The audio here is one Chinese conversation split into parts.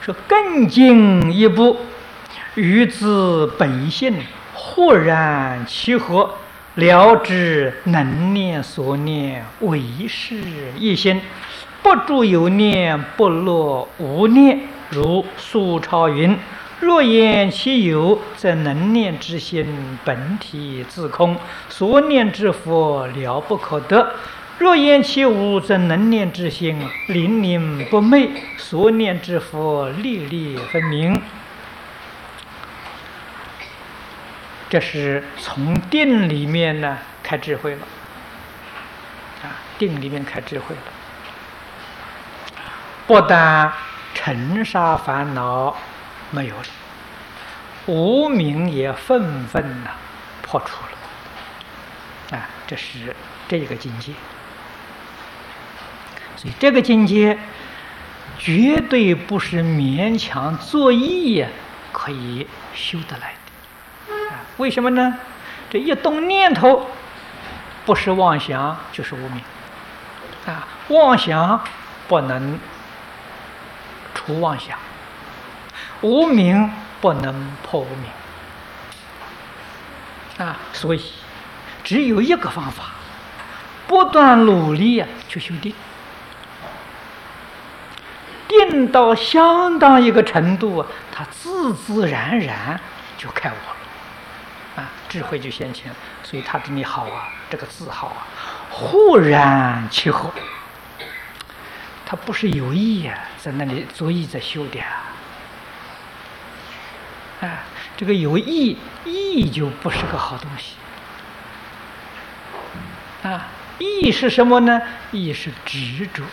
说更进一步，于自本性豁然契合，了知能念所念唯是一心，不住有念，不落无念。如苏超云：若言其有，则能念之心本体自空，所念之佛了不可得；若言其无，则能念之心灵灵不昧，所念之佛粒粒分明。这是从定里面呢开智慧了定里面开智慧了，不但尘沙烦恼没有了，无明也纷纷破除了这是这个境界。所以这个境界绝对不是勉强作意可以修得来的为什么呢？这一动念头，不是妄想就是无明妄想不能除妄想，无明不能破无明所以只有一个方法，不断努力去修定，定到相当一个程度它自自然然就开悟了智慧就现前。所以他对你好这个字好豁然契合，他不是有意在那里作意在修的这个有意就不是个好东西意是什么呢？意是执着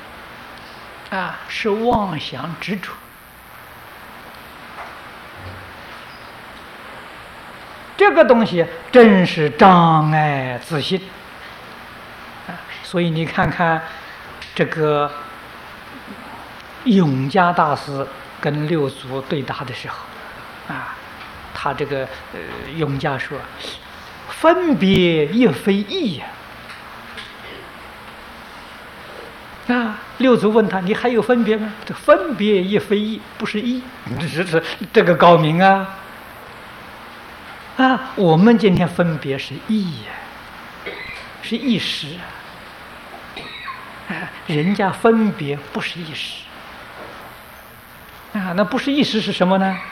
是妄想执着。这个东西正是障碍自信所以你看看这个永嘉大师跟六祖对答的时候他这个永嘉说分别亦非义六祖问他你还有分别吗？这分别亦非义，不是义，这个高明我们今天分别是义是一时人家分别不是一时那不是一时是什么呢？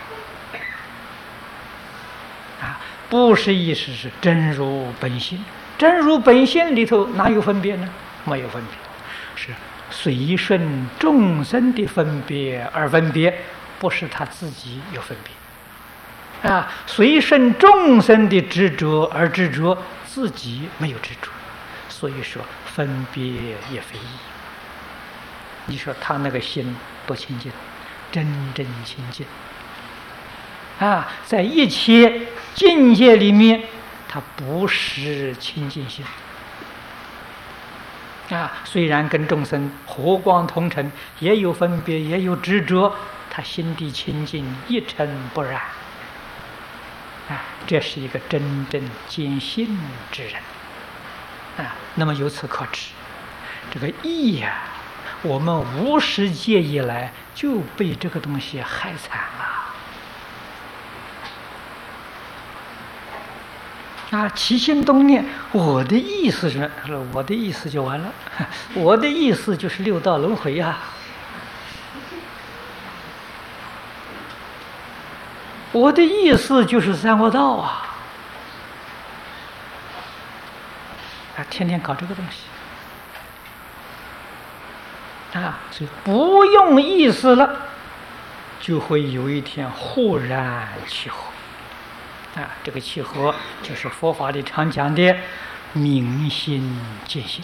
不是一时是真如本心，真如本心里头哪有分别呢？没有分别，是随顺众生的分别而分别，不是他自己有分别随顺众生的执着而执着，自己没有执着，所以说分别也非义。你说他那个心多清净，真正清净在一切境界里面，他不是清净心虽然跟众生和光同尘，也有分别，也有执着，他心地清净，一尘不染这是一个真正见性之人那么由此可知，这个义我们无始界以来就被这个东西害惨了起心动念，我的意思是我的意思就完了，我的意思就是六道轮回我的意思就是三恶道天天搞这个东西所以不用意思了，就会有一天豁然契合这个契合就是佛法里常讲的明心见性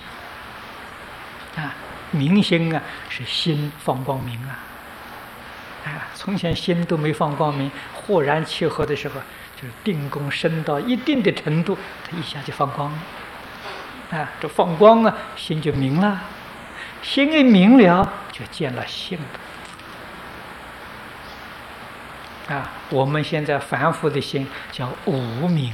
明心是心放光明从前心都没放光明，豁然契合的时候，就是定功升到一定的程度，它一下就放光了这放光心就明了，心一明了就见了性我们现在凡夫的心叫无明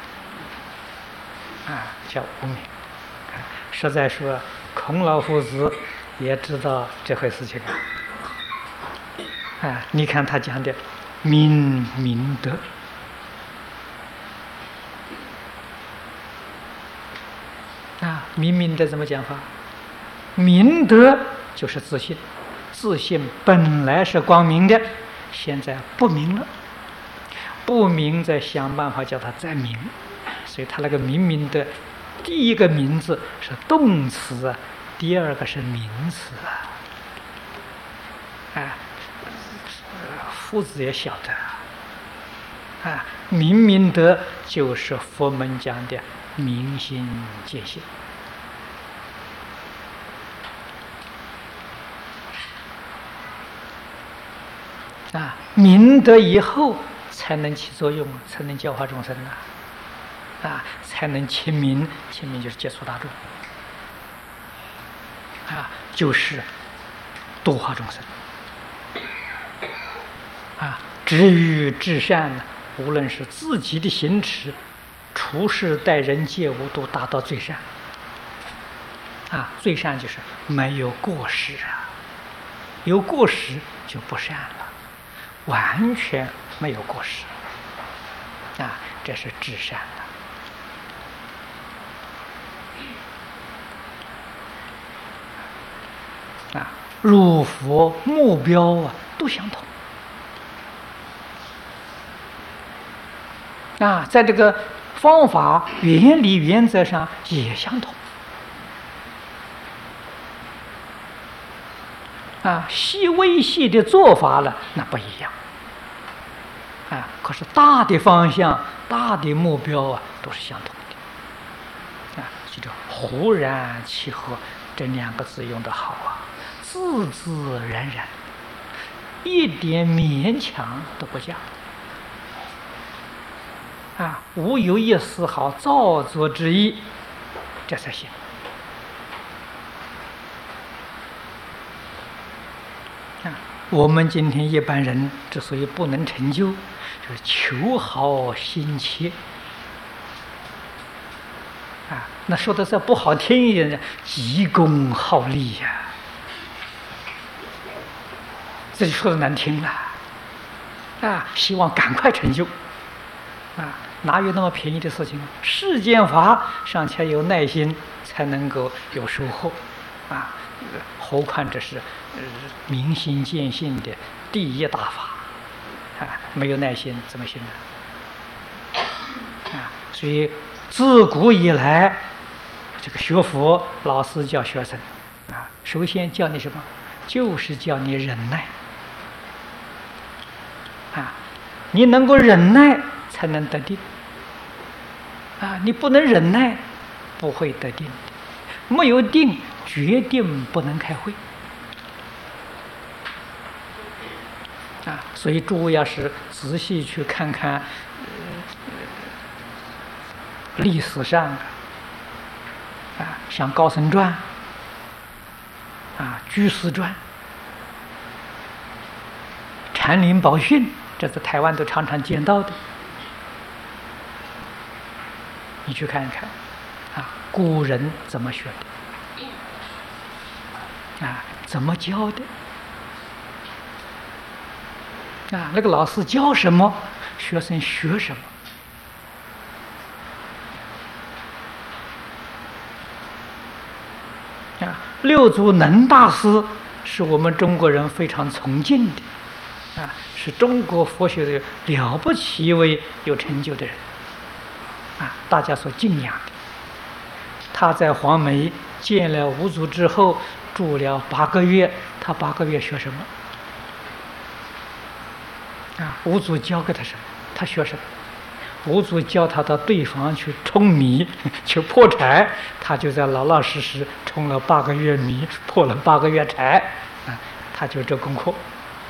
叫无明实在说孔老夫子也知道这回事情你看他讲的明明德明明德怎么讲法？明德就是自信，自信本来是光明的，现在不明了，不明再想办法叫它再明，所以他那个明明德，第一个名字是动词第二个是名词夫子也晓得明明德就是佛门讲的明心见性明德以后才能起作用，才能教化众生才能亲民，亲民就是接触大众就是度化众生至于至善呢，无论是自己的行持、处事待人接物，都达到最善最善就是没有过失有过失就不善了，完全没有过失这是至善入佛目标都相同在这个方法原理原则上也相同细微细的做法了那不一样可是大的方向大的目标都是相同的记住忽然契合这两个字用得好自自然然，一点勉强都不加无有一丝毫造作之意，这才行我们今天一般人之所以不能成就，就是求好心切那说的再不好听一点，急功好利这就说的难听了希望赶快成就哪有那么便宜的事情世间法尚且有耐心才能够有收获何况这是明心见性的第一大法没有耐心怎么行呢所以自古以来这个学佛老师教学生首先教你什么？就是教你忍耐你能够忍耐才能得定你不能忍耐不会得定，没有定决定不能开会所以诸位要是仔细去看看历史上像高僧传居士传、禅林宝训，这在台湾都常常见到的，你去看一看古人怎么学的怎么教的那个老师教什么学生学什么六祖能大师是我们中国人非常崇敬的是中国佛学的了不起一位有成就的人大家所敬仰的。他在黄梅见了五祖之后住了8个月，他8个月学什么五祖教给他什么他学什么？五祖教他到对方去舂米去破柴，他就在老老实实舂了8个月米，破了8个月柴他就这功课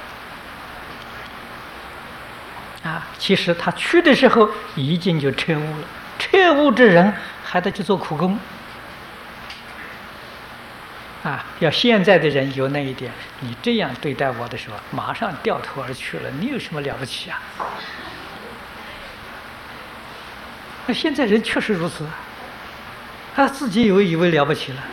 其实他去的时候已经就彻悟了，彻悟之人还得去做苦工要现在的人有那一点，你这样对待我的时候马上掉头而去了，你有什么了不起那现在人确实如此他自己以为了不起了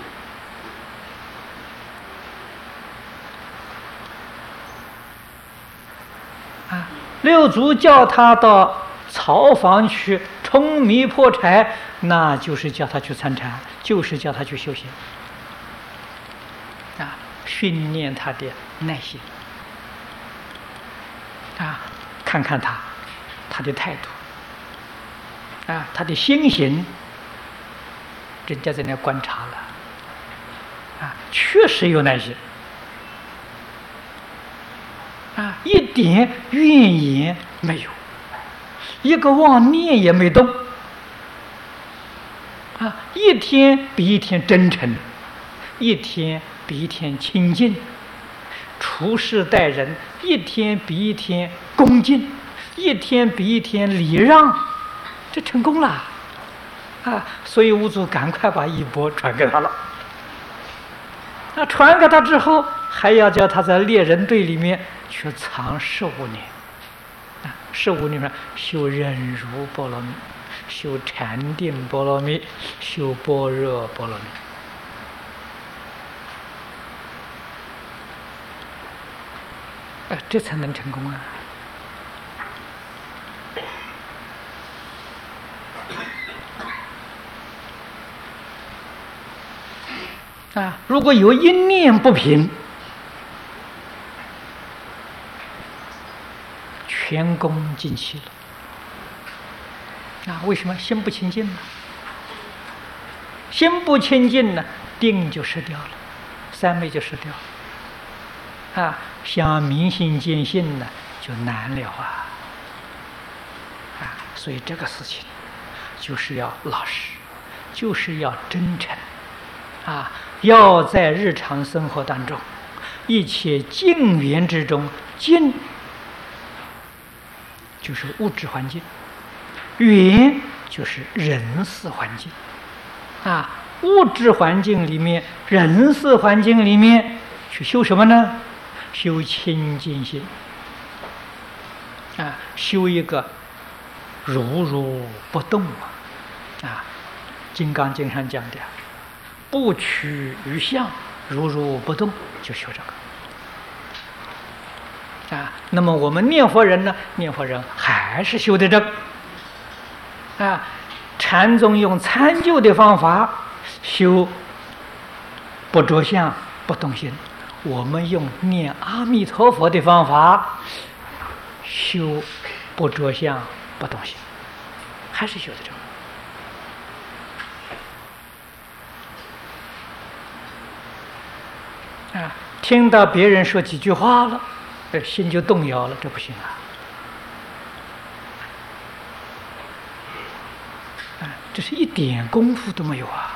啊，六祖叫他到草房去舂米破柴，那就是叫他去参禅，就是叫他去修行啊，训练他的耐心啊，看看他的态度啊，他的心行，人家在那观察了啊，确实有耐心啊，一点怨言没有，一个妄念也没动啊，一天比一天真诚，一天比一天亲近，处事待人一天比一天恭敬，一天比一天礼让，这成功了啊！所以五祖赶快把衣钵传给他了。那传给他之后，还要叫他在猎人队里面去藏15年啊，15年修忍辱波罗蜜，修禅定波罗蜜，修般若波罗蜜。这才能成功啊！啊，如果有一念不平，全功尽弃了。啊，为什么心不清净呢？心不清净呢，定就失掉了，三昧就失掉了。啊，想明心见性呢，就难了啊！啊，所以这个事情就是要老实，就是要真诚，啊，要在日常生活当中，一切境缘之中，境就是物质环境，缘就是人事环境，啊，物质环境里面，人事环境里面去修什么呢？修清净心，啊，修一个如如不动啊，《金刚经》上讲的，不取于相，如如不动，就修这个。啊，那么我们念佛人呢？念佛人还是修的这个。啊，禅宗用参究的方法修不着相、不动心。我们用念阿弥陀佛的方法修不着相不动心，还是修的这个。啊，听到别人说几句话了，心就动摇了，这不行啊！这是一点功夫都没有啊！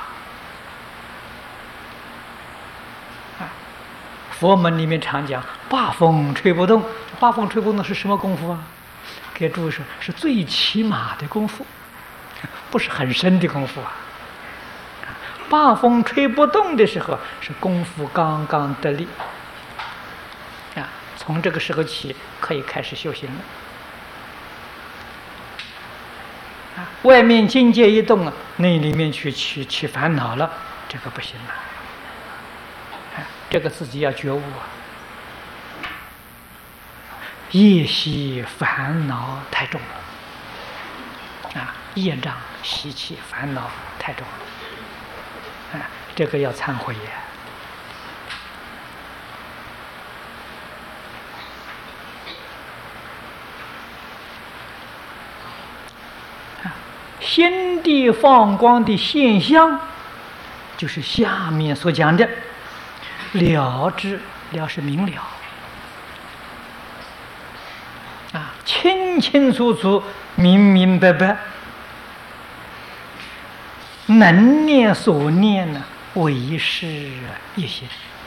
佛门里面常讲八风吹不动，八风吹不动是什么功夫啊？给诸位说，是最起码的功夫，不是很深的功夫啊。八风吹不动的时候，是功夫刚刚得力啊。从这个时候起，可以开始修行了。啊，外面境界一动啊，那里面起烦恼了，这个不行了。这个自己要觉悟啊！业习烦恼太重了，啊，业障习气烦恼太重了，啊，这个要忏悔呀！啊，心地放光的现象，就是下面所讲的。了知，了是明了啊，清清楚楚，明明白白，能念所念呢，唯是一心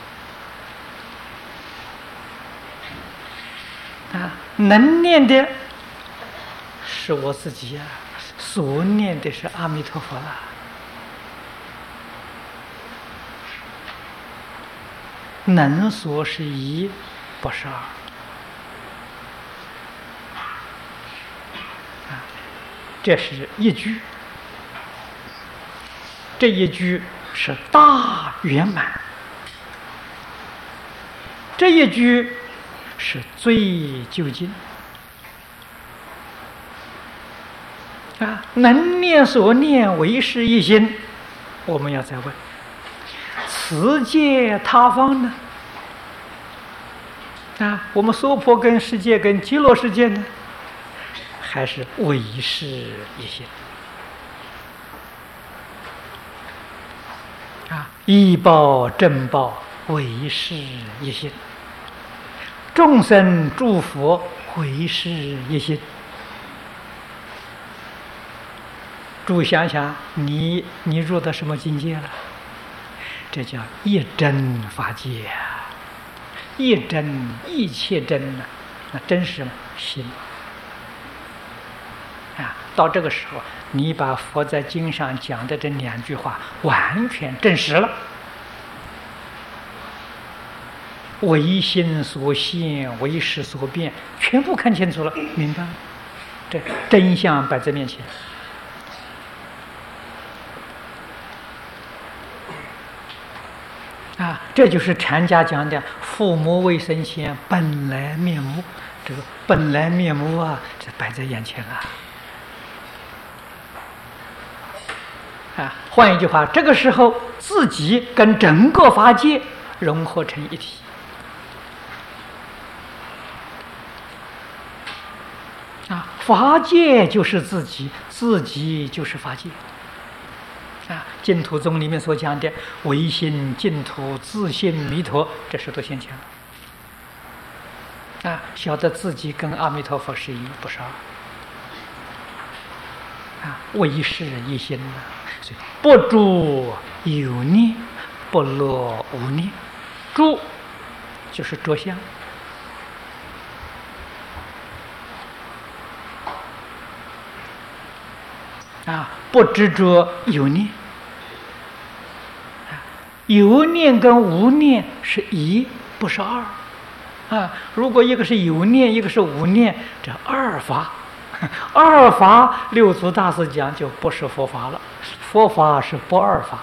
啊，能念的是我自己呀，所念的是阿弥陀佛啦。能所是一，不是二。啊，这是一句，这一句是大圆满，这一句是最究竟能念所念唯是一心。我们要再问：此界他方呢？我们娑婆跟世界跟极乐世界呢？还是唯是一心？依报正报唯是一心，众生诸佛唯是一心。诸位想想，你入到什么境界了？这叫一真法界啊！一真，一切真呢？那真是什么心？到这个时候，你把佛在经上讲的这2句话完全证实了。唯心所现，唯识所变，全部看清楚了，明白了，这真相摆在面前。这就是禅家讲的“父母未生前，本来面目”。这个本来面目这摆在眼前了。换一句话，这个时候自己跟整个法界融合成一体。法界就是自己，自己就是法界。净土宗里面所讲的唯心净土自性弥陀，这是多现前了。晓得自己跟阿弥陀佛是一不是二。唯是一心呢，所以不住有念，不落无念。住就是着相。不执着有念。有念跟无念是一，不是二。如果一个是有念，一个是无念，这二法，二法六祖大师讲就不是佛法了。佛法是不二法。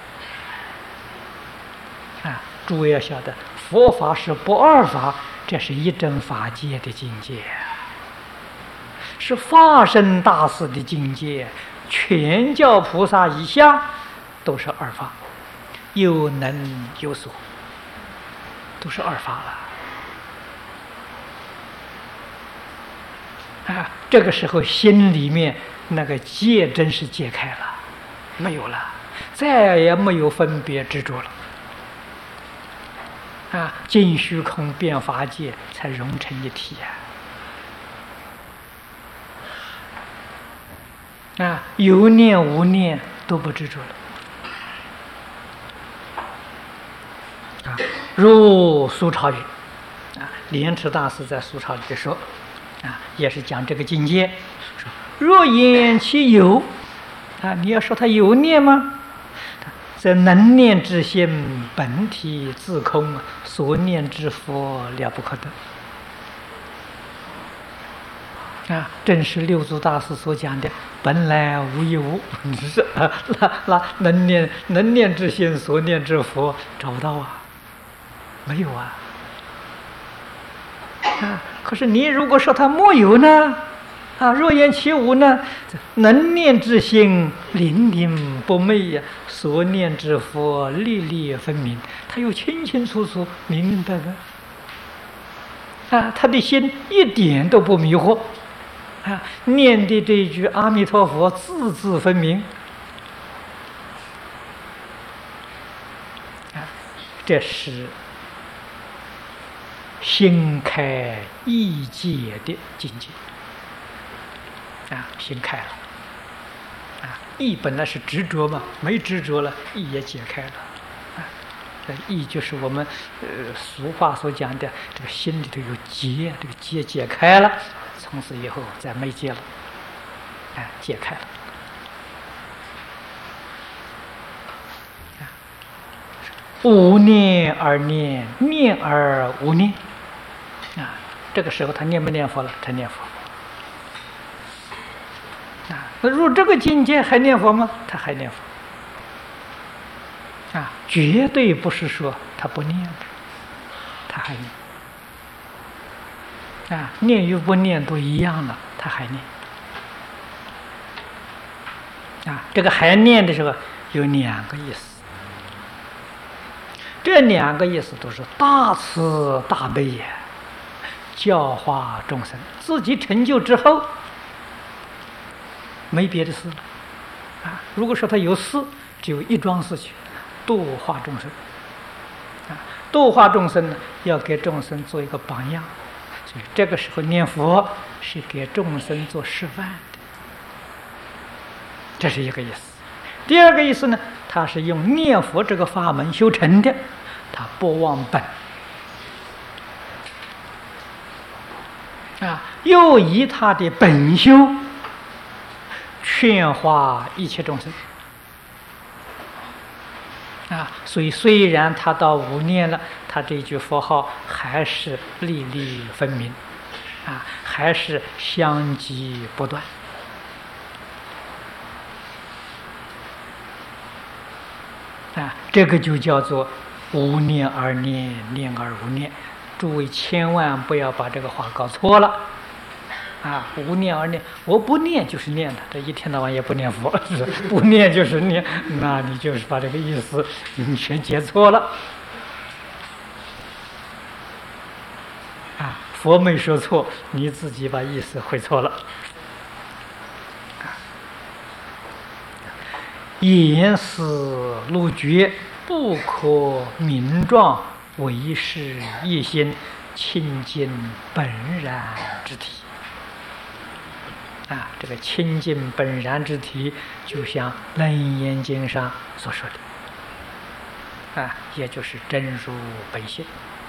诸位要晓得，佛法是不二法，这是一真法界的境界，是法身大士的境界。全教菩萨以下都是二法，有能有所，都是二法了。这个时候心里面那个结真是解开了，没有了，再也没有分别执着了。尽虚空变法界才融成一体有念无念都不执着了。如苏超云莲池大师在苏超里说也是讲这个境界，说若言其有你要说他有念吗？这能念之心本体自空，所念之佛了不可得。正是六祖大师所讲的本来无一物。那能念之心，所念之佛找不到没有可是你如果说他没有呢？若言其无呢？能念之心灵灵不昧所念之佛历历分明，他又清清楚楚、明明白白他的心一点都不迷惑念的这一句阿弥陀佛字字分明这是心开意解的境界心开了意本来是执着嘛，没执着了，意也解开了意就是我们俗话所讲的这个心里头有结，这个结解开了，从此以后再没结了解开了无念而念，念而无念这个时候他念不念佛了？他念佛那入这个境界还念佛吗？他还念佛绝对不是说他不念，他还念念与不念都一样了，他还念这个还念的时候有两个意思，这两个意思都是大慈大悲也，教化众生。自己成就之后，没别的事了如果说他有事，只有一桩事情，度化众生度化众生呢，要给众生做一个榜样，所以这个时候念佛是给众生做示范的，这是一个意思。第二个意思呢，他是用念佛这个法门修成的，他不忘本又以他的本修劝化一切众生所以虽然他到5念了，他这句佛号还是粒粒分明还是相继不断这个就叫做无念而念，念而无念。诸位千万不要把这个话搞错了无念而念，我不念就是念的，这一天到晚也不念佛，不念就是念，那你就是把这个意思你全解错了佛没说错，你自己把意思会错了言思路绝，不可名状，唯是一心，清净本然之体这个清净本然之体，就像《楞严经》上所说的也就是真如本性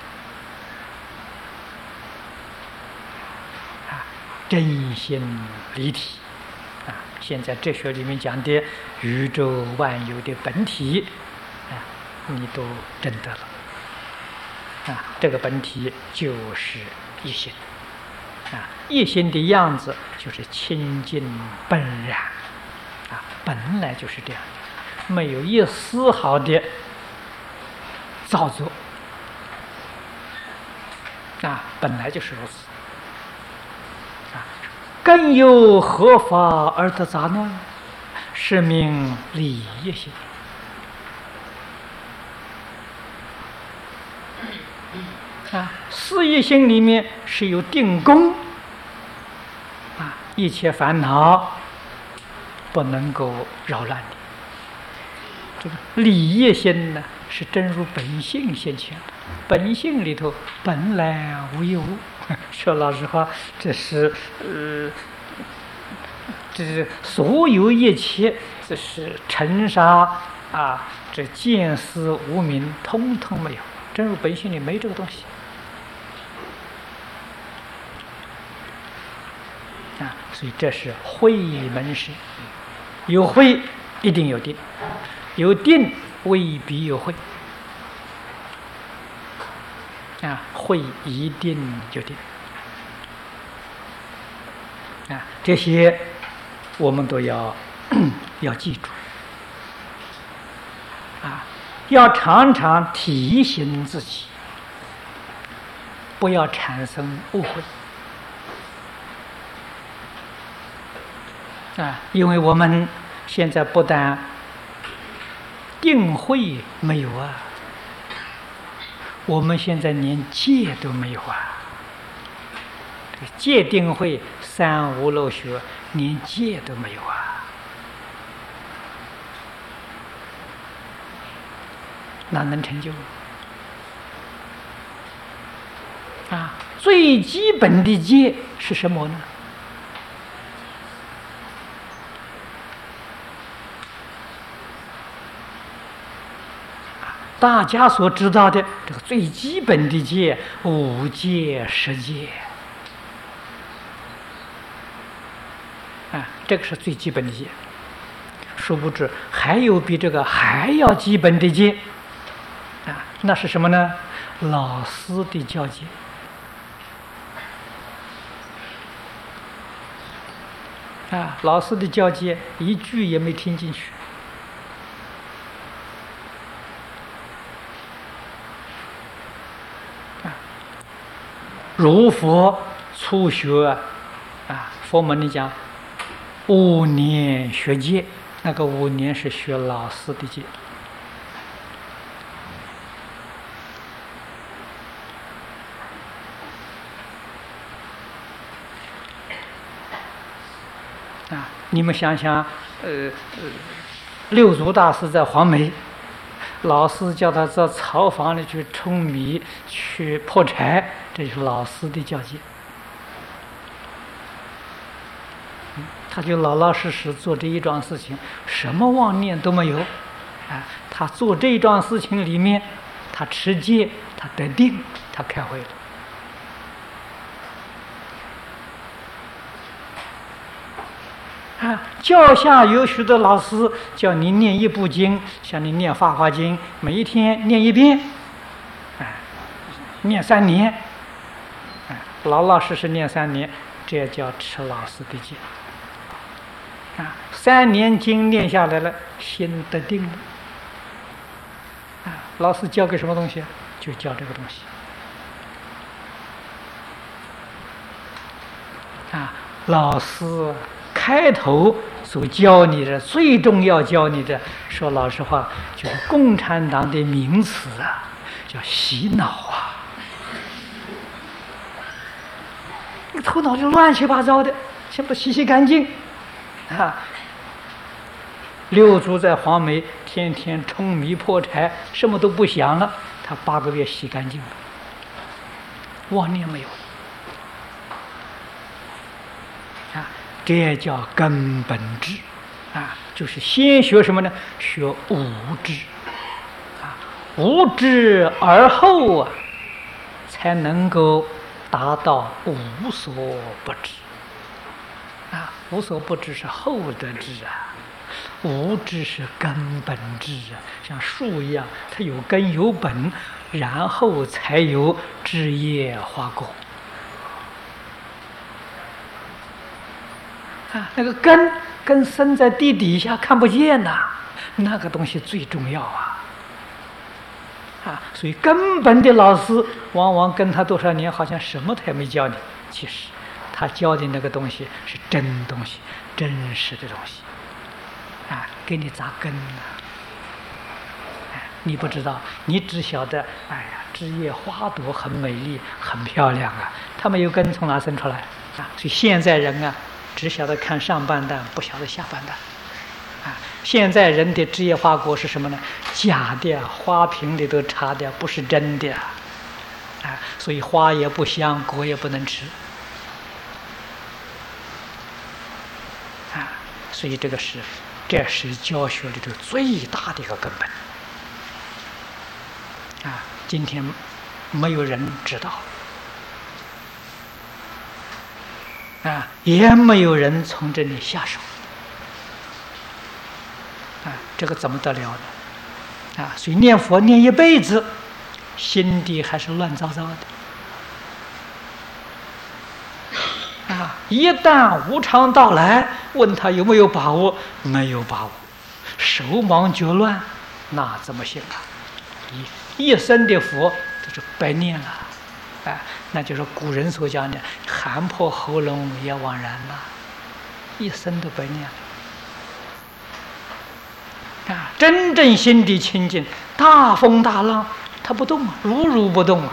真心离体现在哲学里面讲的宇宙万有的本体你都证得了这个本体就是一心一心的样子就是清净本然本来就是这样的，没有一丝毫的造作本来就是如此更有何法而得杂乱？是名理业心事业心里面是有定功一切烦恼不能够扰乱你。这个理业心呢，是真如本性现前的，本性里头本来无一物。说老实话，这是所有一切，这是尘沙这见思无明，通通没有。真如本性里没这个东西所以这是慧门识。有慧一定有定，有定未必有慧慧一定有定这些我们都要要记住要常常提醒自己，不要产生误会因为我们现在不但定慧没有我们现在连戒都没有戒定慧三无漏学连戒都没有哪能成就最基本的戒是什么呢？大家所知道的这个最基本的戒，五戒十戒这个是最基本的戒。殊不知还有比这个还要基本的戒那是什么呢？老师的教戒老师的教戒一句也没听进去如佛初学佛门里讲5年学戒那个5年是学老师的戒。你们想想，六祖大师在黄梅，老师叫他到草房里去舂米、去破柴，这是老师的教诫。他就老老实实做这一桩事情，什么妄念都没有。他做这一桩事情里面，他持戒，他得定，他开会了。教下有许多老师叫你念一部经，像你念《法华经》，每一天念一遍，念3年，老老实实念3年，这叫持老师的戒。3年经念下来了，心得定了。老师教给什么东西？就教这个东西。老师开头所教你的，最重要教你的，说老实话，就是共产党的名词叫洗脑啊！你头脑就乱七八糟的，先不洗干净六祖在黄梅天天舂米破柴，什么都不想了，他8个月洗干净了，妄念没有。这叫根本智就是先学什么呢？学无知无知而后才能够达到无所不知无所不知是后得知无知是根本智像树一样，它有根有本，然后才有枝叶花果那个根深在地底下看不见那个东西最重要所以根本的老师往往跟他多少年，好像什么他也没教你，其实他教的那个东西是真东西，真实的东西给你扎根你不知道，你只晓得枝叶花朵很美丽很漂亮它没有根从哪生出来所以现在人只晓得看上半段，不晓得下半段现在人的枝叶花果是什么呢？假的花瓶里都插的，不是真的所以花也不香，果也不能吃所以这是教学里头最大的一个根本今天没有人知道也没有人从这里下手这个怎么得了呢所以念佛念一辈子，心地还是乱糟糟的一旦无常到来，问他有没有把握，没有把握，手忙脚乱，那怎么行一生的佛都是白念了那就是古人所讲的喊破喉咙也枉然了，一生都白念了真正心地清净，大风大浪它不动如不动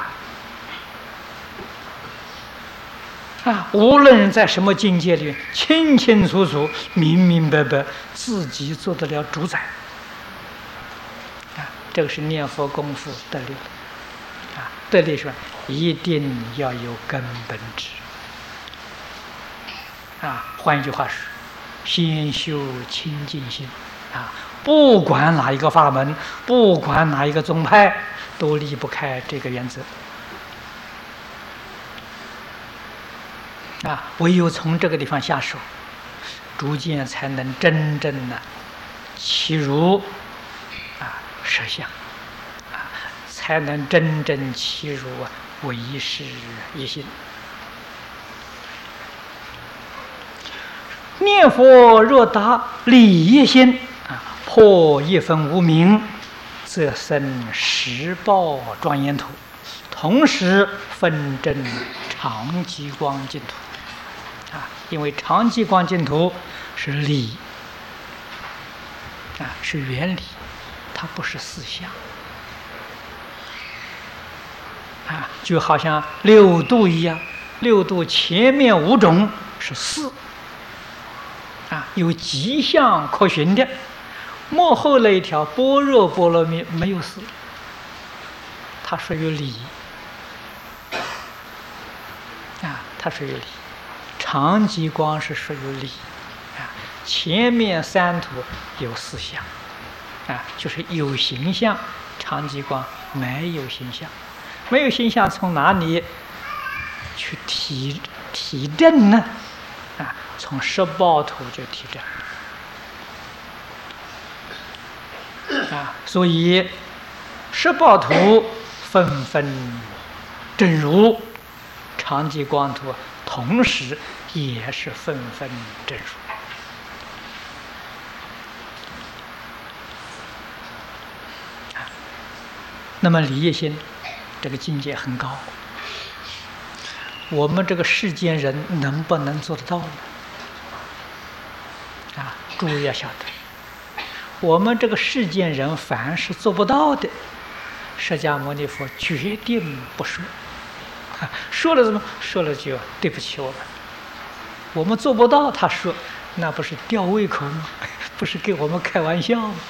无论在什么境界里，清清楚楚明明白白，自己做得了主宰这个是念佛功夫得力得力说一定要有根本智换一句话说，先修清净心不管哪一个法门，不管哪一个宗派，都离不开这个原则唯有从这个地方下手，逐渐才能真正的契入实相才能真正契入唯识一心。念佛若达理一心破一分无明，则生十报庄严土，同时分证常寂光净土因为常寂光净土是理是原理，它不是思想。就好像六度一样，六度前面5种是事，有迹象可循的，幕后那一条般若波罗蜜没有事，它属于理，它属于理。常寂光是属于理，前面3图有思想，就是有形象，常寂光没有形象。没有形象，从哪里去体证呢？从18图就体证。所以18图纷纷正如，常寂光图同时也是纷纷正如。那么理业心这个境界很高，我们这个世间人能不能做得到呢？诸位要晓得，我们这个世间人凡是做不到的，释迦牟尼佛决定不说。说了什么？说了就对不起我们。我们做不到，他说，那不是吊胃口吗？不是给我们开玩笑吗？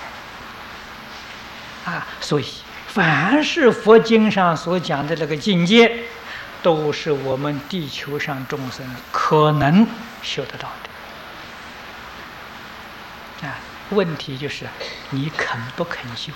所以凡是佛经上所讲的那个境界，都是我们地球上众生可能修得到的。问题就是你肯不肯修？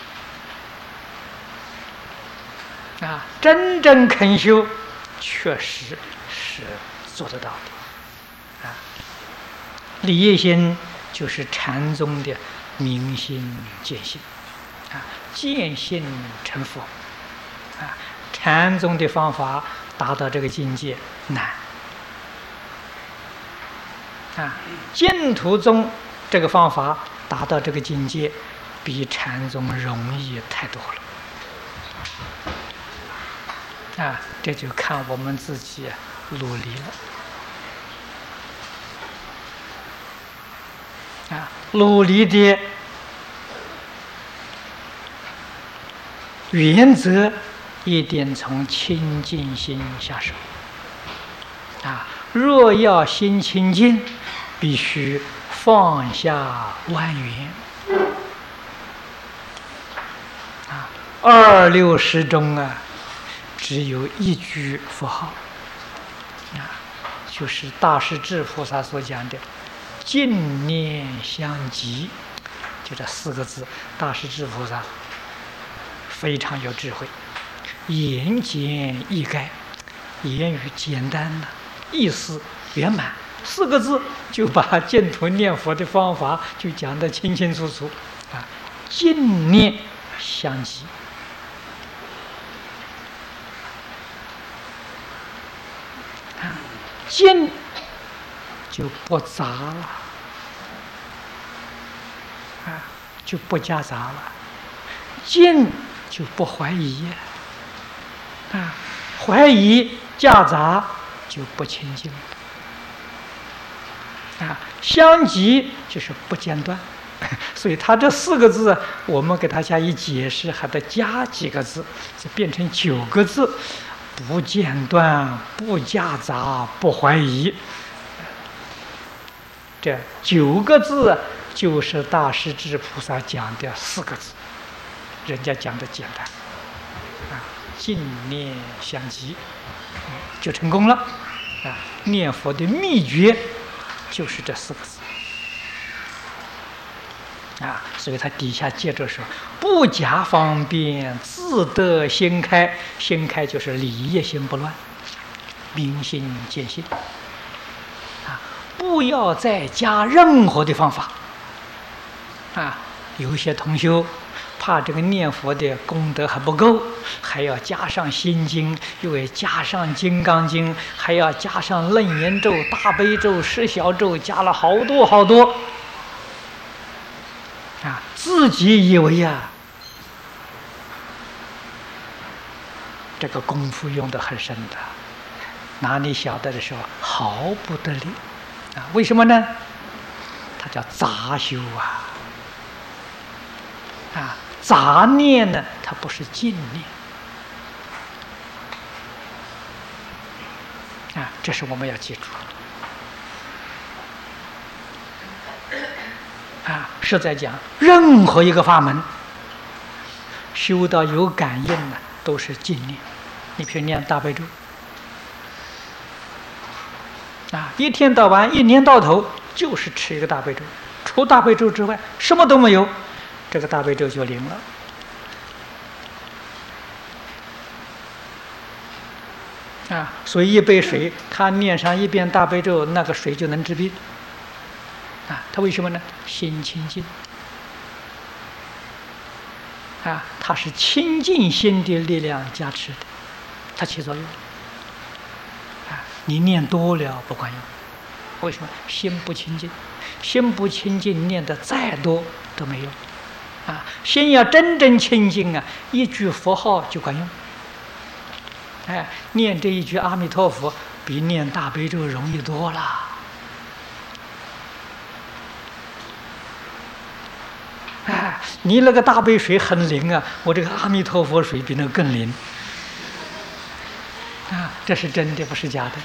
真正肯修，确实是做得到的。理业心就是禅宗的明心见性，见性成佛。禅宗的方法达到这个境界难，净土宗这个方法达到这个境界比禅宗容易太多了。这就看我们自己努力了。努力的原则一定从清净心下手。若要心清净，必须放下万缘。260中只有一句佛号，就是大势至菩萨所讲的净念相继，就这4个字。大势至菩萨非常有智慧，言简意赅，言语简单的，意思圆满，4个字就把净土念佛的方法就讲得清清楚楚。净念相继，净就不杂了，就不夹杂了；净就不怀疑，怀疑夹杂就不清净了。相继就是不间断，所以他这4个字，我们给他加以解释，还得加几个字，就变成9个字。不间断，不夹杂，不怀疑，这9个字就是大势至菩萨讲的4个字，人家讲的简单，净念相继，就成功了。念佛的秘诀就是这4个字。所以他底下接着说：不假方便，自得心开。心开就是理业心不乱，明心见性。不要再加任何的方法。有一些同修怕这个念佛的功德还不够，还要加上心经，又要加上金刚经，还要加上楞严咒、大悲咒、十小咒，加了好多好多。自己以为这个功夫用得很深的，哪里晓得的时候毫不得力。为什么呢？它叫杂修杂念呢，它不是净念。这是我们要记住。是在讲任何一个法门，修到有感应呢，都是净念。你比如念大悲咒，一天到晚，一年到头就是吃一个大悲咒，除大悲咒之外什么都没有，这个大悲咒就灵了。所以一杯水，他念上一遍大悲咒，那个水就能治病。他为什么呢？心清净。它是清净心的力量加持的，它起作用。你念多了不管用，为什么？心不清净，心不清净，念的再多都没用。心要真正清净一句佛号就管用。念这一句阿弥陀佛，比念大悲咒容易多了。你那个大悲水很灵我这个阿弥陀佛水比那个更灵。这是真的，不是假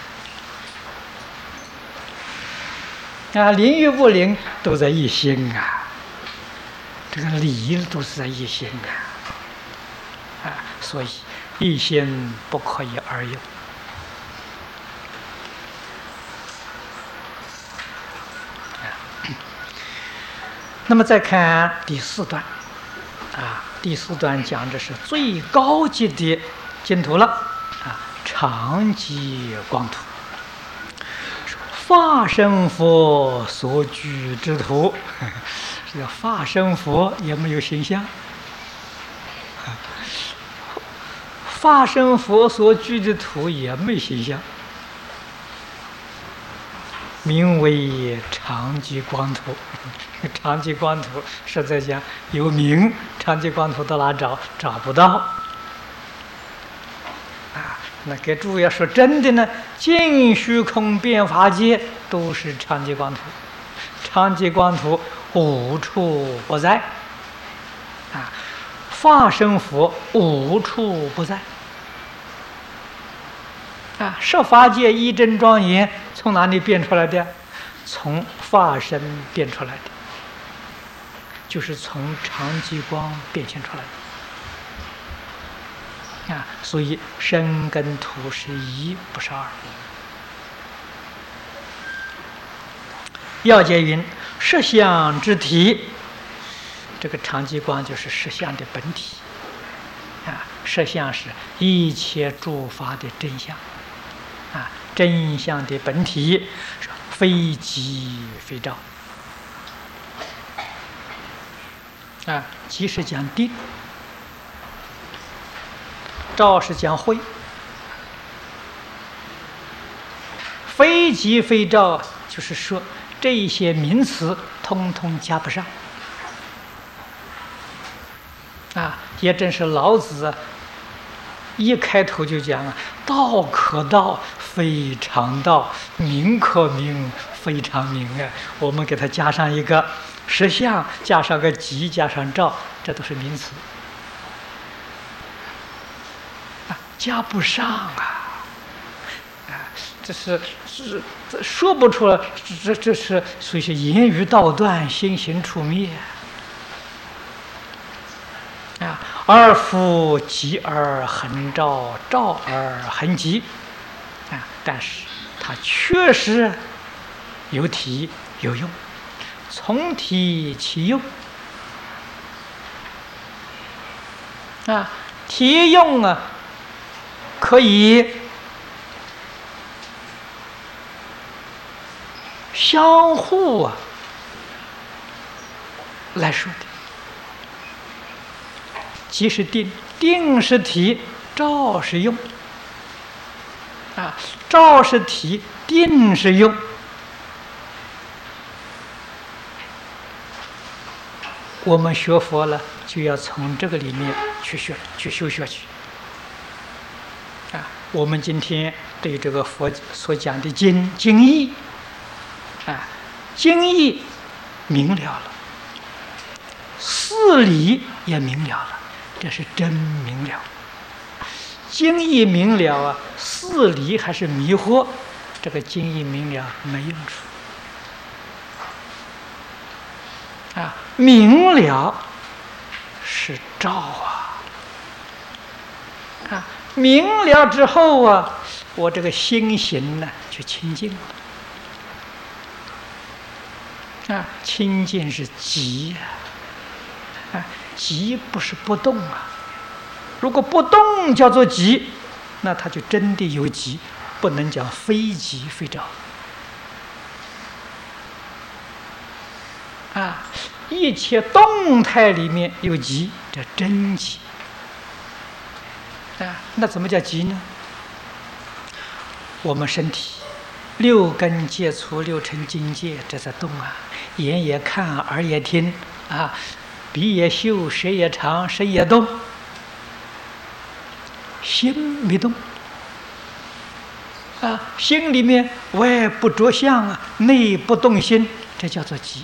的。灵与不灵都在一心这个理都是在一心所以一心不可以二用。那么再看第4段，第4段讲的是最高级的净土了，常寂光土，法身佛所居之土。这个法身佛也没有形象，法身佛所居的土也没形象，名为常寂光土。常寂光土实在讲有名，常寂光土到哪找？找不到。那给诸位要说真的呢，尽虚空遍法界都是常寂光土，常寂光土无处不在。法身佛无处不在。十法界一真庄严从哪里变出来的？从法身变出来的，就是从常寂光变现出来的。所以身跟土是一，不是二。要解云：实相之体，这个常寂光就是实相的本体。实相是一切诸法的真相。真相的本体非即非照。即是讲定，照是讲慧。非即非照，就是说这一些名词通通加不上。也正是老子一开头就讲道可道，非常道；名可名，非常名我们给它加上一个实相，加上个即，加上照，这都是名词。加不上这是说不出来，这是所以是言语道断，心行处灭。而复即而恒照，照而恒即。但是它确实有体有用，从体起用。体用可以相互来说的。即是定，定是体，照是用。照是体，定是用。我们学佛了，就要从这个里面去学，去修学去。我们今天对这个佛所讲的经义，经义明了了， 事理也明了了，这是真明了。经义明了啊，事理还是迷惑，这个经义明了没用处啊。明了是照啊，明了之后啊，我这个心行呢就清净了啊。清净是寂啊，寂不是不动啊。如果不动叫做寂，那它就真的有寂，不能讲非寂非照啊。一切动态里面有寂，这真寂啊。那怎么叫寂呢？我们身体六根接触六尘境界，这在动啊。眼也看，耳也听啊，鼻也嗅，舌也尝，身也动。心没动啊，心里面外不着相啊，内不动心，这叫做寂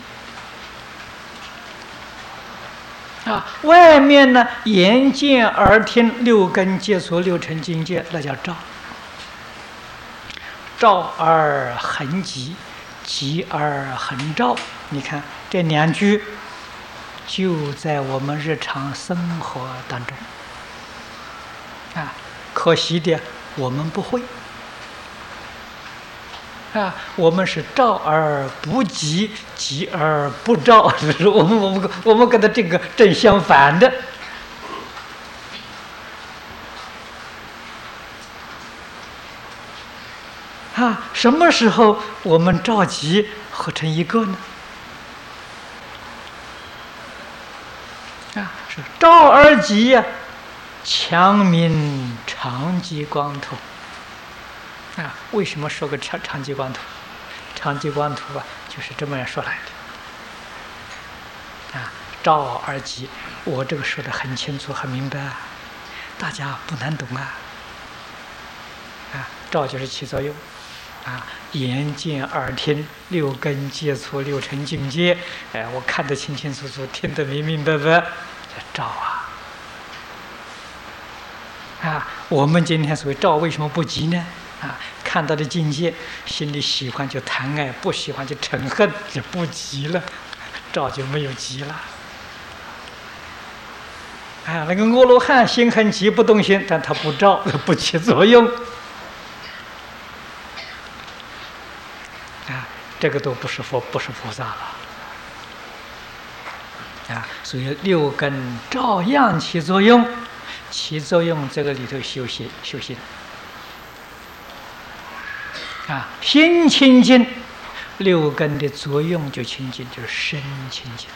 啊。外面呢，眼见耳听六根接触六尘境界，那叫照。照而恒寂，寂而恒照。你看这两句，就在我们日常生活当中。啊，可惜的，我们不会啊，我们是照而不寂，寂而不照，就是我们跟他这个正相反的啊。什么时候我们照寂合成一个呢？啊，是照而寂呀。强明常寂光图啊！为什么说个常寂光图？常寂光图啊，就是这么样说来的啊。照而寂，我这个说的很清楚很明白，大家不难懂啊。啊，照就是起作用啊，眼见耳听六根接触六尘境界，哎，我看得清清楚楚，听得明明白白，这照啊。啊，我们今天所谓照为什么不急呢？啊，看到的境界，心里喜欢就贪爱，不喜欢就嗔恨，就不急了，照就没有急了。啊，那个阿罗汉心很急不动心，但他不照，不起作用。啊，这个都不是佛，不是菩萨了。啊，所以六根照样起作用。起作用，这个里头修心啊，心清净，六根的作用就清净，就是身清净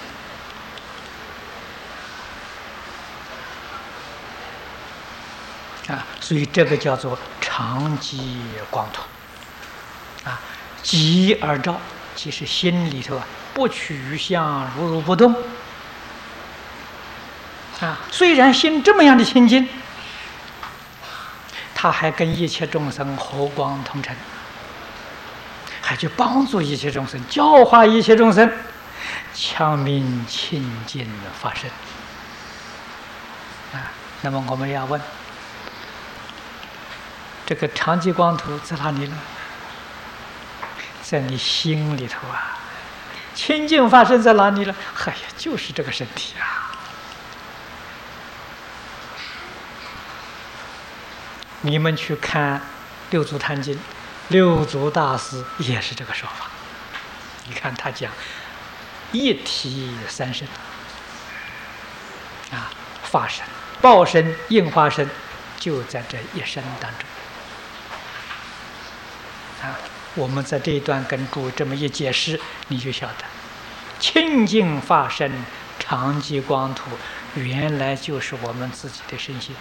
啊。所以这个叫做常寂光图啊，寂而照，其实心里头啊不取相，如不动。啊，虽然心这么样的清净，他还跟一切众生和光同尘，还去帮助一切众生，教化一切众生，强明清净法身。啊，那么我们要问，这个常寂光图在哪里呢？在你心里头啊。清净法身在哪里呢？哎呀，就是这个身体啊。你们去看《六祖坛经》，六祖大师也是这个说法。你看他讲一体三身啊，法身、报身、应化身就在这一身当中啊。我们在这一段跟诸位这么一解释，你就晓得清净法身、常寂光图原来就是我们自己的身心。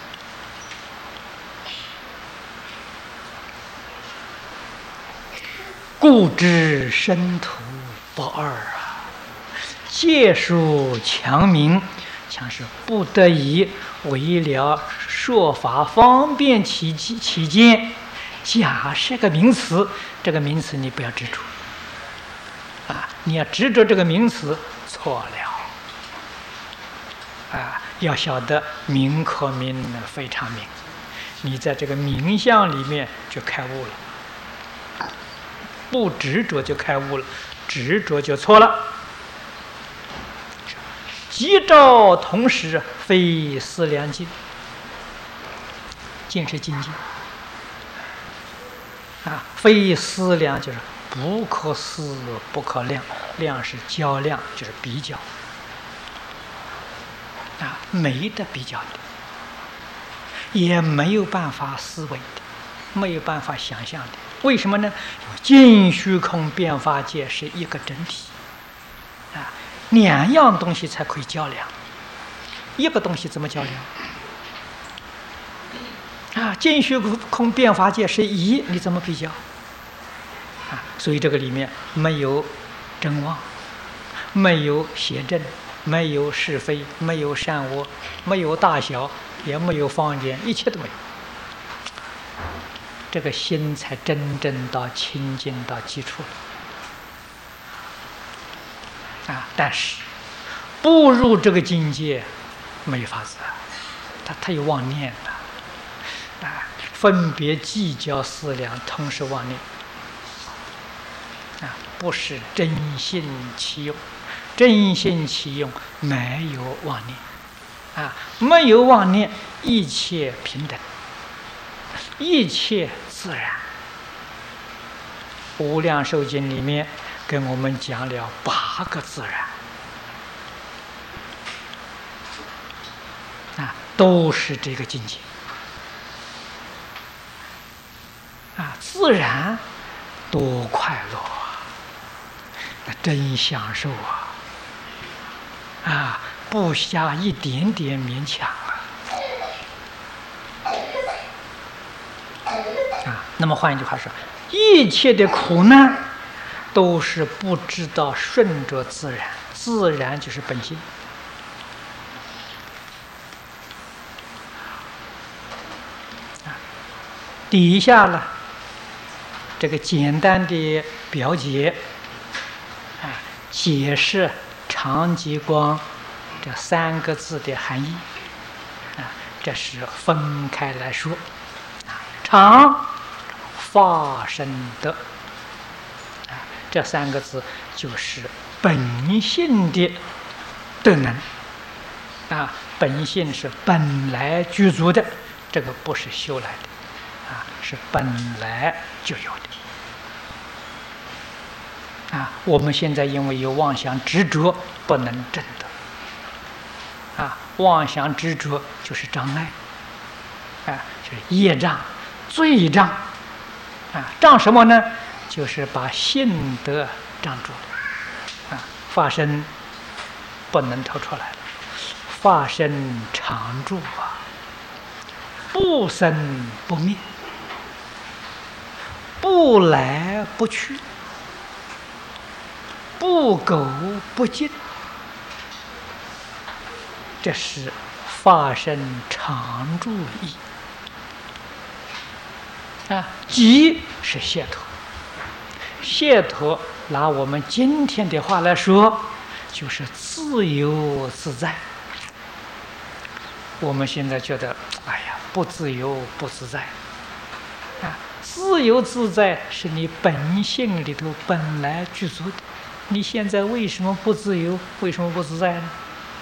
故知身图不二啊，借数强明，强是不得已为了说法方便起见，假设个名词，这个名词你不要执着啊，你要执着这个名词错了要晓得名可名，非常名。你在这个名相里面就开悟了，不执着就开悟了，执着就错了。即照同时，非思量境。境是境界非思量就是不可思不可量，量是较量，就是比较没得比较的，也没有办法思维的，没有办法想象的。为什么呢？尽虚空变法界是一个整体两样东西才可以较量，一个东西怎么较量尽虚空变法界是一，你怎么比较所以这个里面没有真妄，没有邪正，没有是非，没有善恶，没有大小，也没有方言，一切都没有。这个心才真正到清净到基础了但是不入这个境界没法子他有妄念分别计较思量，同时妄念不是真心其用。真心其用，没有妄念没有妄念，一切平等，一切自然。无量寿经里面跟我们讲了8个自然都是这个境界自然多快乐真享受不下一点点勉强那么换一句话说，一切的苦难都是不知道顺着自然，自然就是本心底下了这个简单的表解解释常寂光这3个字的含义这是分开来说常法身德这3个字就是本性的德能本性是本来具足的，这个不是修来的是本来就有的我们现在因为有妄想执着，不能证得妄想执着就是障碍就是业障、罪障障什么呢？就是把性德障住了法身不能透出来了，法身常住不生不灭，不来不去，不垢不净，这是法身常住意即是解脱。解脱拿我们今天的话来说，就是自由自在。我们现在觉得不自由不自在自由自在是你本性里头本来具足的，你现在为什么不自由，为什么不自在呢？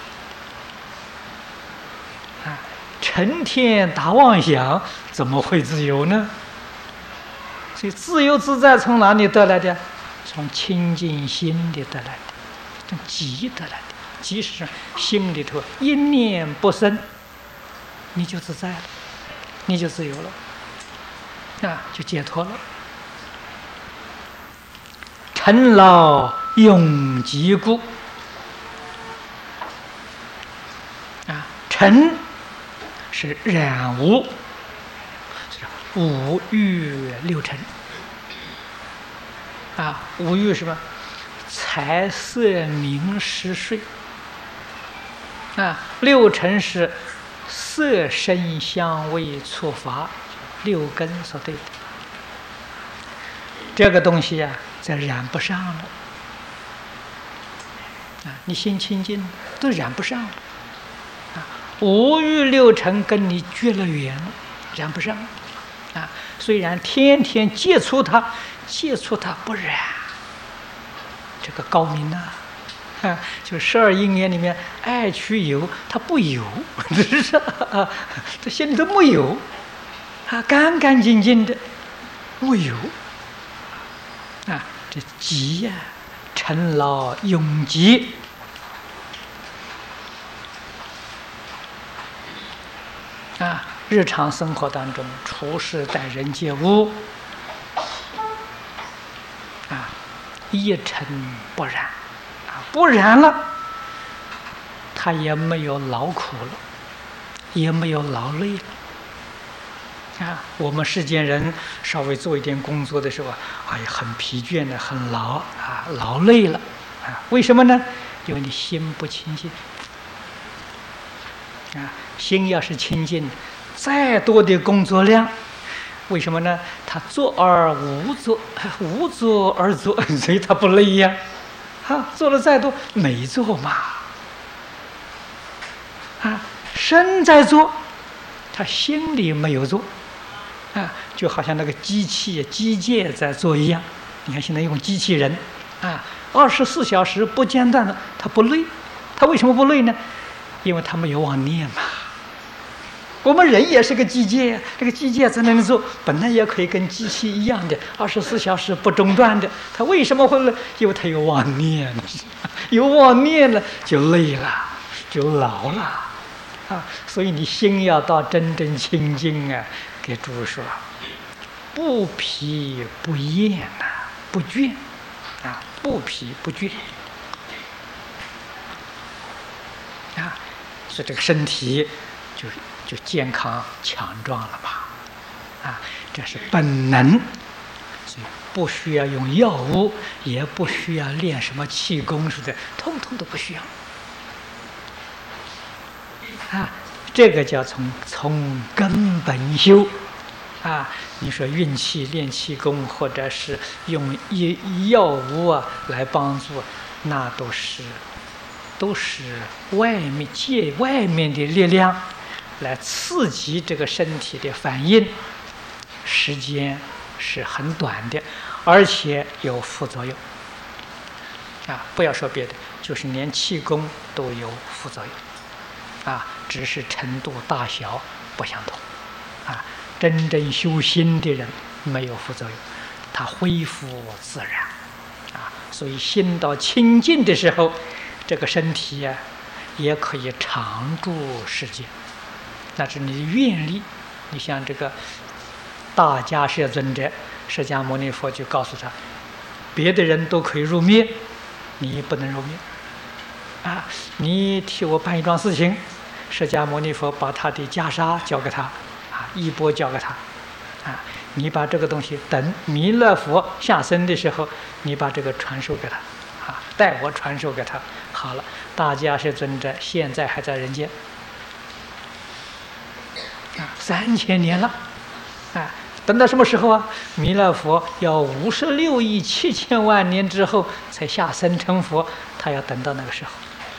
成天打妄想，怎么会自由呢？所以自由自在从哪里得来的？从清净心里得来的，从极得来的。即使心里头一念不生，你就自在了，你就自由了，就解脱了。尘劳永极故尘是染污，五欲六尘五欲什么？财色名食睡六尘是色声香味触法六根所对的。这个东西再染不上了你心清净都染不上了五欲六尘跟你绝了缘了，染不上啊。虽然天天接触它不染，这个高明啊！就12因缘里面，爱取有，它不有，只是这心里头没有啊，干干净净的，没有啊，这急呀，尘劳永急啊！日常生活当中，处事待人接物啊，一尘不染啊，不染了，他也没有劳苦了，也没有劳累了啊。我们世间人稍微做一点工作的时候，哎呀，很疲倦的，很劳累了啊。为什么呢？因为你心不清净啊。心要是清净，再多的工作量，为什么呢？他做而无做，无做而做，所以他不累呀。做了再多没做嘛。身在做，他心里没有做就好像那个机械在做一样。你看现在用机器人24小时不间断的，他不累。他为什么不累呢？因为他没有妄念嘛。我们人也是个机械，这个机械在那里做，本来也可以跟机器一样的24小时不中断的，他为什么会累？因为他有妄念，有妄念了就累了，就劳了所以你心要到真正清净给诸位说，不疲不厌不倦不疲不倦所以这个身体就健康强壮了嘛这是本能，所以不需要用药物，也不需要练什么气功似的，通通都不需要这个叫从根本修你说运气练气功，或者是用药物来帮助，那都是外面的力量来刺激这个身体的反应，时间是很短的，而且有副作用不要说别的，就是连气功都有副作用只是程度大小不相同真正修心的人没有副作用，他恢复自然所以心到清净的时候，这个身体也可以常住世间。那是你的愿力。你像这个大迦叶尊者，释迦牟尼佛就告诉他，别的人都可以入灭，你不能入灭你替我办一桩事情。释迦牟尼佛把他的袈裟交给他衣钵交给他你把这个东西等弥勒佛下生的时候，你把这个传授给他代我传授给他。好了，大迦叶尊者现在还在人间3000年了等到什么时候弥勒佛要56亿7千万年之后才下生成佛，他要等到那个时候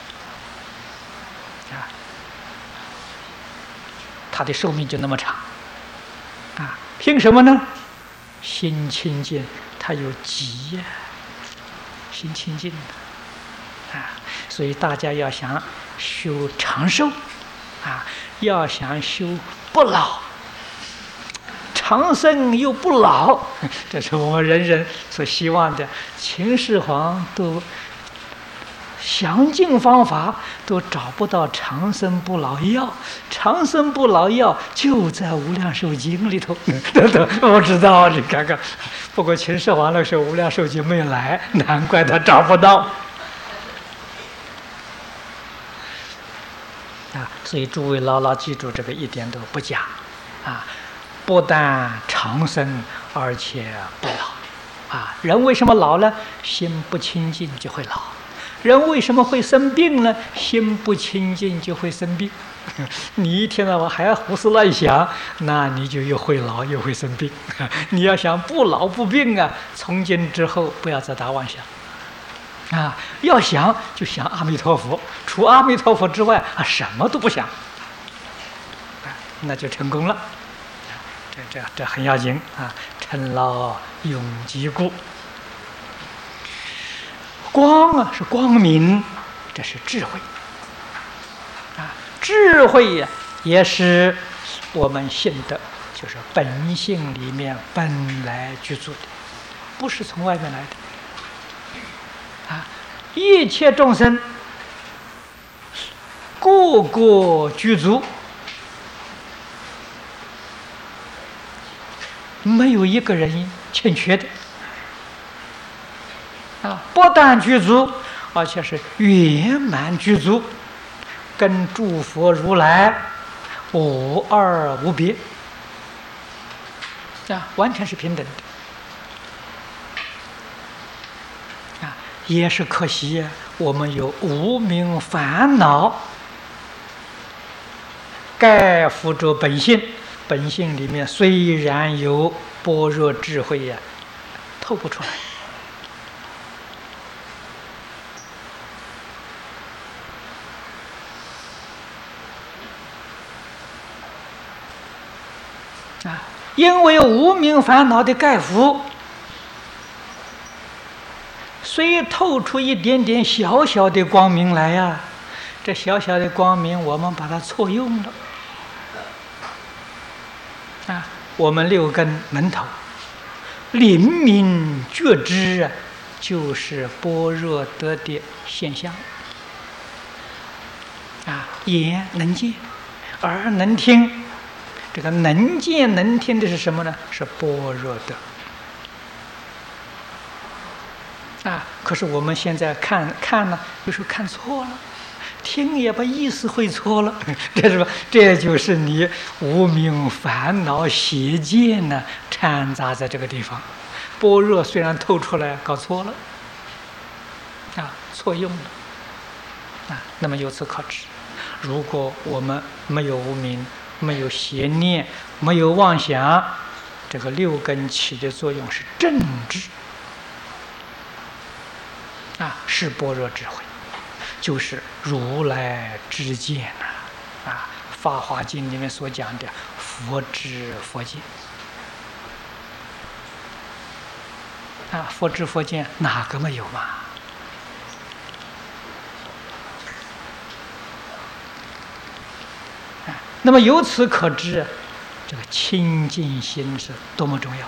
他的寿命就那么长凭什么呢？心清净，他有急心清净所以大家要想修长寿要想修不老，长生又不老，这是我们人人所希望的。秦始皇都想尽方法都找不到长生不老药，长生不老药就在《无量寿经》里头。我知道，你看看。不过秦始皇那时候《无量寿经》没有来，难怪他找不到所以诸位牢牢记住这个，一点都不假不但长生，而且不老人为什么老呢？心不清净就会老。人为什么会生病呢？心不清净就会生病。你一天到晚还要胡思乱想，那你就又会老又会生病。你要想不老不病从今之后不要再打妄想要想就想阿弥陀佛，除阿弥陀佛之外什么都不想那就成功了。这很要紧啊！陈老永吉故。光啊是光明，这是智慧啊，智慧呀也是我们信的，就是本性里面本来具足的，不是从外面来的啊。一切众生个个具足，没有一个人欠缺的啊！不但具足，而且是圆满具足，跟诸佛如来无二无别啊，完全是平等的啊！也是可惜我们有无明烦恼盖覆着本性，本性里面虽然有般若智慧呀，透不出来。啊，因为无明烦恼的盖覆，虽透出一点点小小的光明来呀，这小小的光明我们把它错用了。啊，我们六根门头灵敏觉知啊，就是般若得的现象。啊，眼能见，耳能听，这个能见能听的是什么呢？是般若得。啊，可是我们现在看呢，有时候看错了。听也把意思会错了，这是吧？这就是你无明烦恼邪见呢，掺杂在这个地方。般若虽然透出来，搞错了，啊，错用了，啊，那么由此可知，如果我们没有无明，没有邪念，没有妄想，这个六根起的作用是正知，啊，是般若智慧。就是如来知见呐，啊，《法华经》里面所讲的佛知佛见，啊，佛知佛见哪个没有嘛？啊，那么由此可知，这个清净心是多么重要，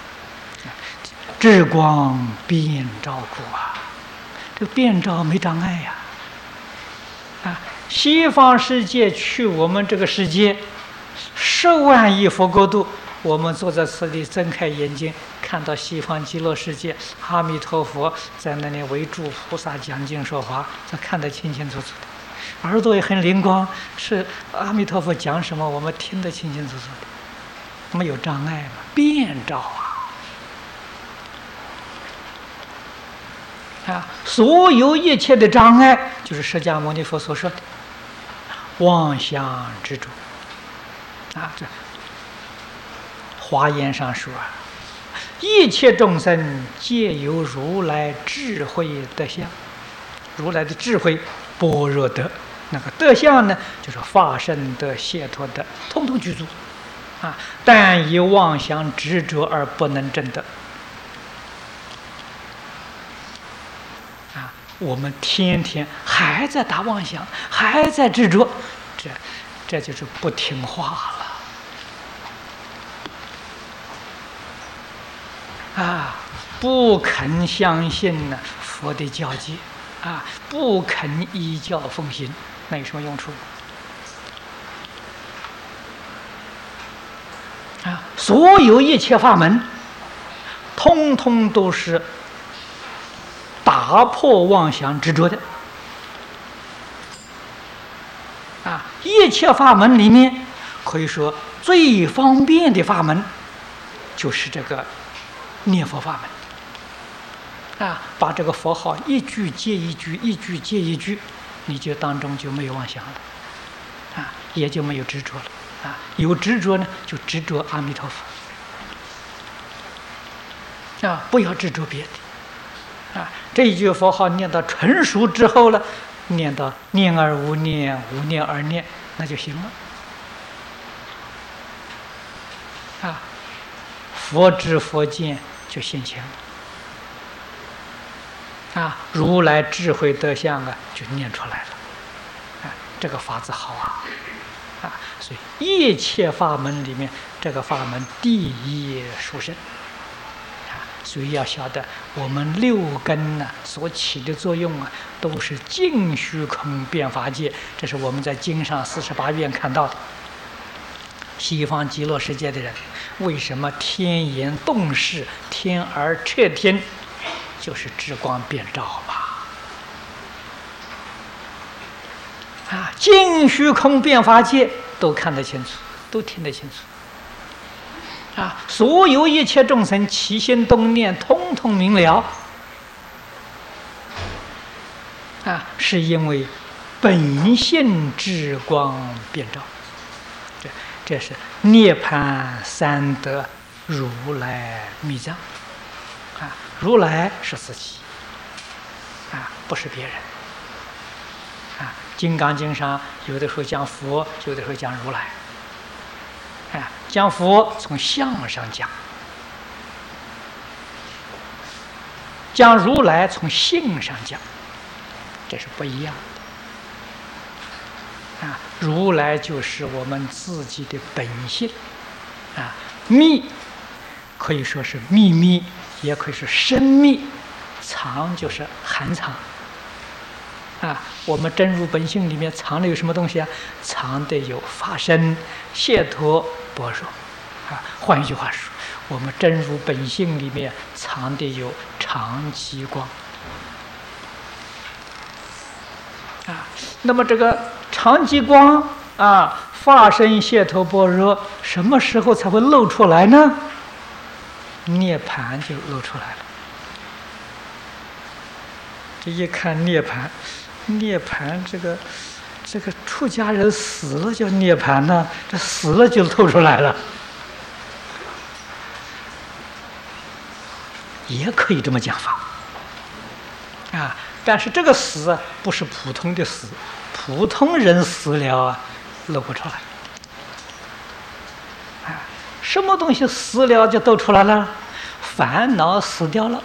智光遍照故啊，这个遍照没障碍呀。啊，西方世界去我们这个世界10万亿佛国度，我们坐在此地睁开眼睛，看到西方极乐世界，阿弥陀佛在那里为诸菩萨讲经说法，这看得清清楚楚的，耳朵也很灵光，是阿弥陀佛讲什么，我们听得清清楚楚的，没有障碍嘛，遍照啊！啊，所有一切的障碍，就是释迦牟尼佛所说的妄想执着。啊，这华严上说啊，一切众生皆有如来智慧德相，如来的智慧般若德，那个德相呢，就是法身德、解脱德，通通具足。啊，但以妄想执着而不能证得。我们天天还在打妄想，还在执着，这就是不听话了啊！不肯相信呢佛的教诫啊，不肯依教奉行，那有什么用处啊？所有一切法门，通通都是打破妄想执着的啊！一切法门里面，可以说最方便的法门，就是这个念佛法门啊！把这个佛号一句接一句，一句接一句，你就当中就没有妄想了啊，也就没有执着了啊！有执着呢，就执着阿弥陀佛啊！不要执着别的。啊，这一句佛号念到纯熟之后了，念到念而无念，无念而念，那就行了。 佛知佛见就现前了啊！如来智慧德相啊，就念出来了啊！这个法子好啊！啊，所以一切法门里面，这个法门第一殊胜啊！所以要晓得，我们六根呢所起的作用啊，都是净虚空变法界，这是我们在经上48愿看到的。西方极乐世界的人，为什么天眼洞视，天而彻天，就是智光遍照嘛。啊，净虚空变法界都看得清楚，都听得清楚。啊，所有一切众生起心动念，通通明了。啊，是因为本性智光遍照。这是涅槃三德如来密藏。啊，如来是自己。啊，不是别人。啊，《金刚经》上有的时候讲佛，有的时候讲如来。啊，讲佛从相上讲，讲如来从性上讲，这是不一样的。啊，如来就是我们自己的本性。啊，密可以说是秘密，也可以是深密，藏就是含藏。啊，我们真如本性里面藏的有什么东西啊？藏的有法身、解脱、般若。啊，换一句话说，我们真如本性里面藏的有常寂光。啊，那么这个常寂光啊，法身、解脱、般若，什么时候才会露出来呢？涅槃就露出来了。这一看涅槃。涅槃这个出家人死了叫涅槃呢，这死了就透出来了，也可以这么讲法啊。但是这个死啊，不是普通的死，普通人死了啊，露不出来啊。什么东西死了就都出来了？烦恼死掉了。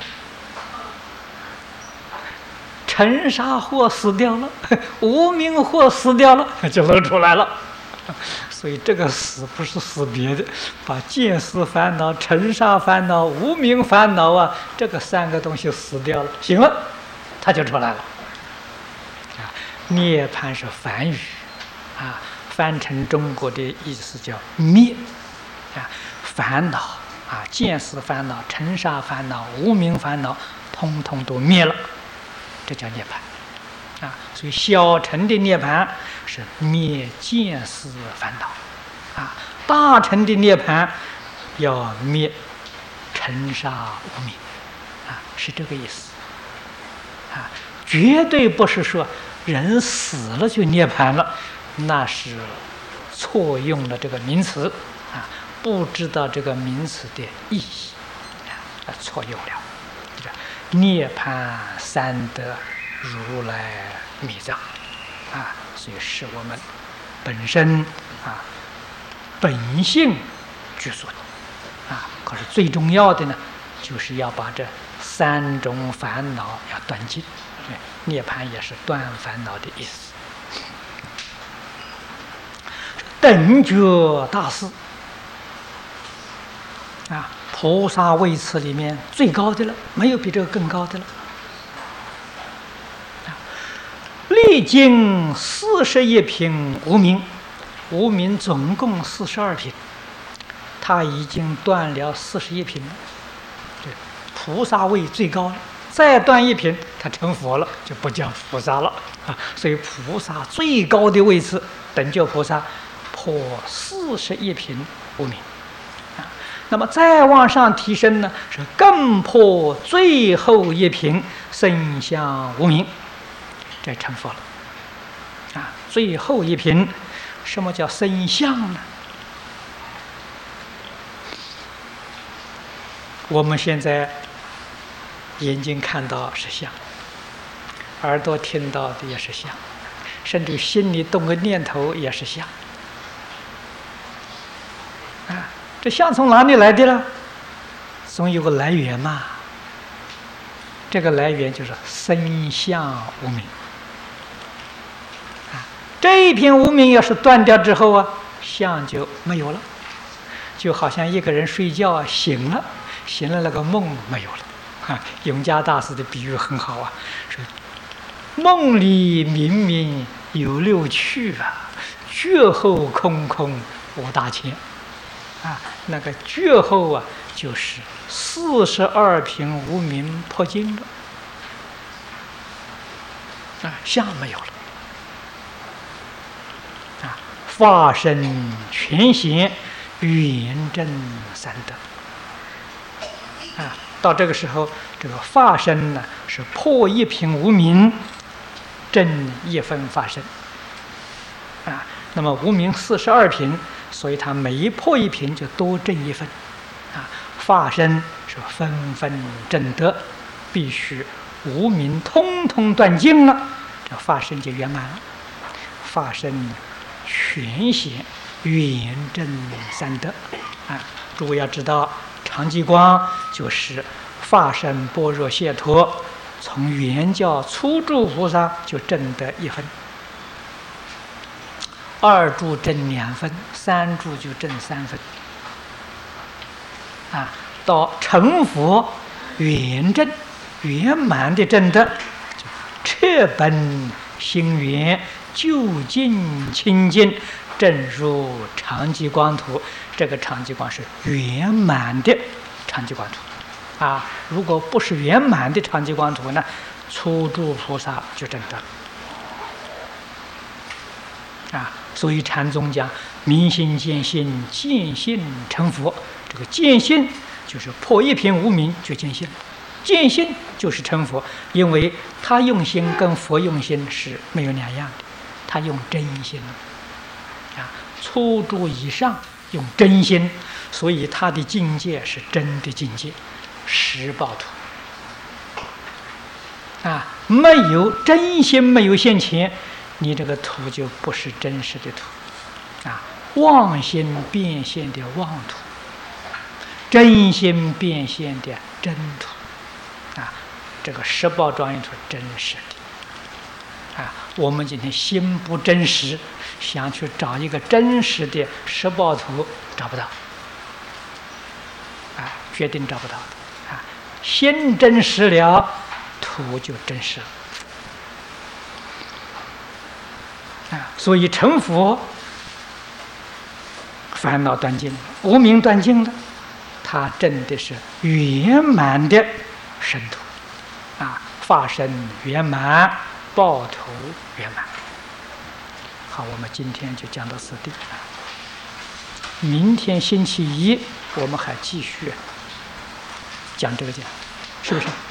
尘沙惑死掉了，无明惑死掉了，就露出来了。所以这个死不是死别的，把见思烦恼、尘沙烦恼、无明烦恼啊，这个三个东西死掉了，行了，它就出来了。啊，涅槃是梵语，啊，翻成中国的意思叫灭，啊，烦恼啊，见思烦恼、尘沙烦恼、无明烦恼，通通都灭了。这叫涅槃，啊，所以小乘的涅槃是灭见思烦恼，啊，大乘的涅槃要灭尘沙无明，啊，是这个意思，啊，绝对不是说人死了就涅槃了，那是错用了这个名词，啊，不知道这个名词的意义，啊，错用了。涅槃三德如来密藏，啊，所以是我们本身啊本性具足的，啊，可是最重要的呢，就是要把这三种烦恼要断尽。涅槃也是断烦恼的意思。等觉大事啊，菩萨位次里面最高的了，没有比这个更高的了。历经41品无明，无明总共42品，他已经断了41品了。对，菩萨位最高了，再断一品，他成佛了，就不叫菩萨了啊。所以菩萨最高的位置，等觉菩萨破41品无明。那么再往上提升呢，是更破最后一品生相无明，这成佛了。啊，最后一品，什么叫生相呢？我们现在眼睛看到是相，耳朵听到的也是相，甚至心里动个念头也是相。啊，这相从哪里来的呢？ 总有个来源嘛。这个来源就是身相无明。这一片无明要是断掉之后啊，相就没有了。就好像一个人睡觉啊，醒了那个梦没有了。永嘉大师的比喻很好啊，说梦里明明有六趣啊，觉后空空无大千。那个觉后啊，就是42品无明破尽了。相没有了。法身全显圆正三德。到这个时候，这个法身呢是破一品无明，正一分法身。那么无明42品，所以它每破一品就多正一分。法身是分分正德，必须无明通通断尽了，这法身就圆满了。法身全显圆正三德。诸位要知道，常寂光就是法身般若解脱，从圆教初住菩萨就证得一分，2住证2分，3住就证3分。到成佛圆正圆满的证得，彻本心圆，究竟清净，正入常寂光土。这个常寂光是圆满的常寂光土。如果不是圆满的常寂光土呢，初住菩萨就证得了。所以禅宗讲明心见性，见性成佛。这个见性就是破一品无明就见性，见性就是成佛。因为他用心跟佛用心是没有两样的，他用真心。初住以上用真心，所以他的境界是真的境界，实报土。没有真心，没有现前，你这个土就不是真实的土。妄心变现的妄土，真心变现的真土。这个实报庄严土真实的。我们今天心不真实，想去找一个真实的实报土，找不到。决定找不到的。心真实了，土就真实了。所以成佛，烦恼断尽了，无明断尽了，他证的是圆满的神土。法身圆满，报土圆满。好，我们今天就讲到此地。明天星期一我们还继续讲这个讲，是不是？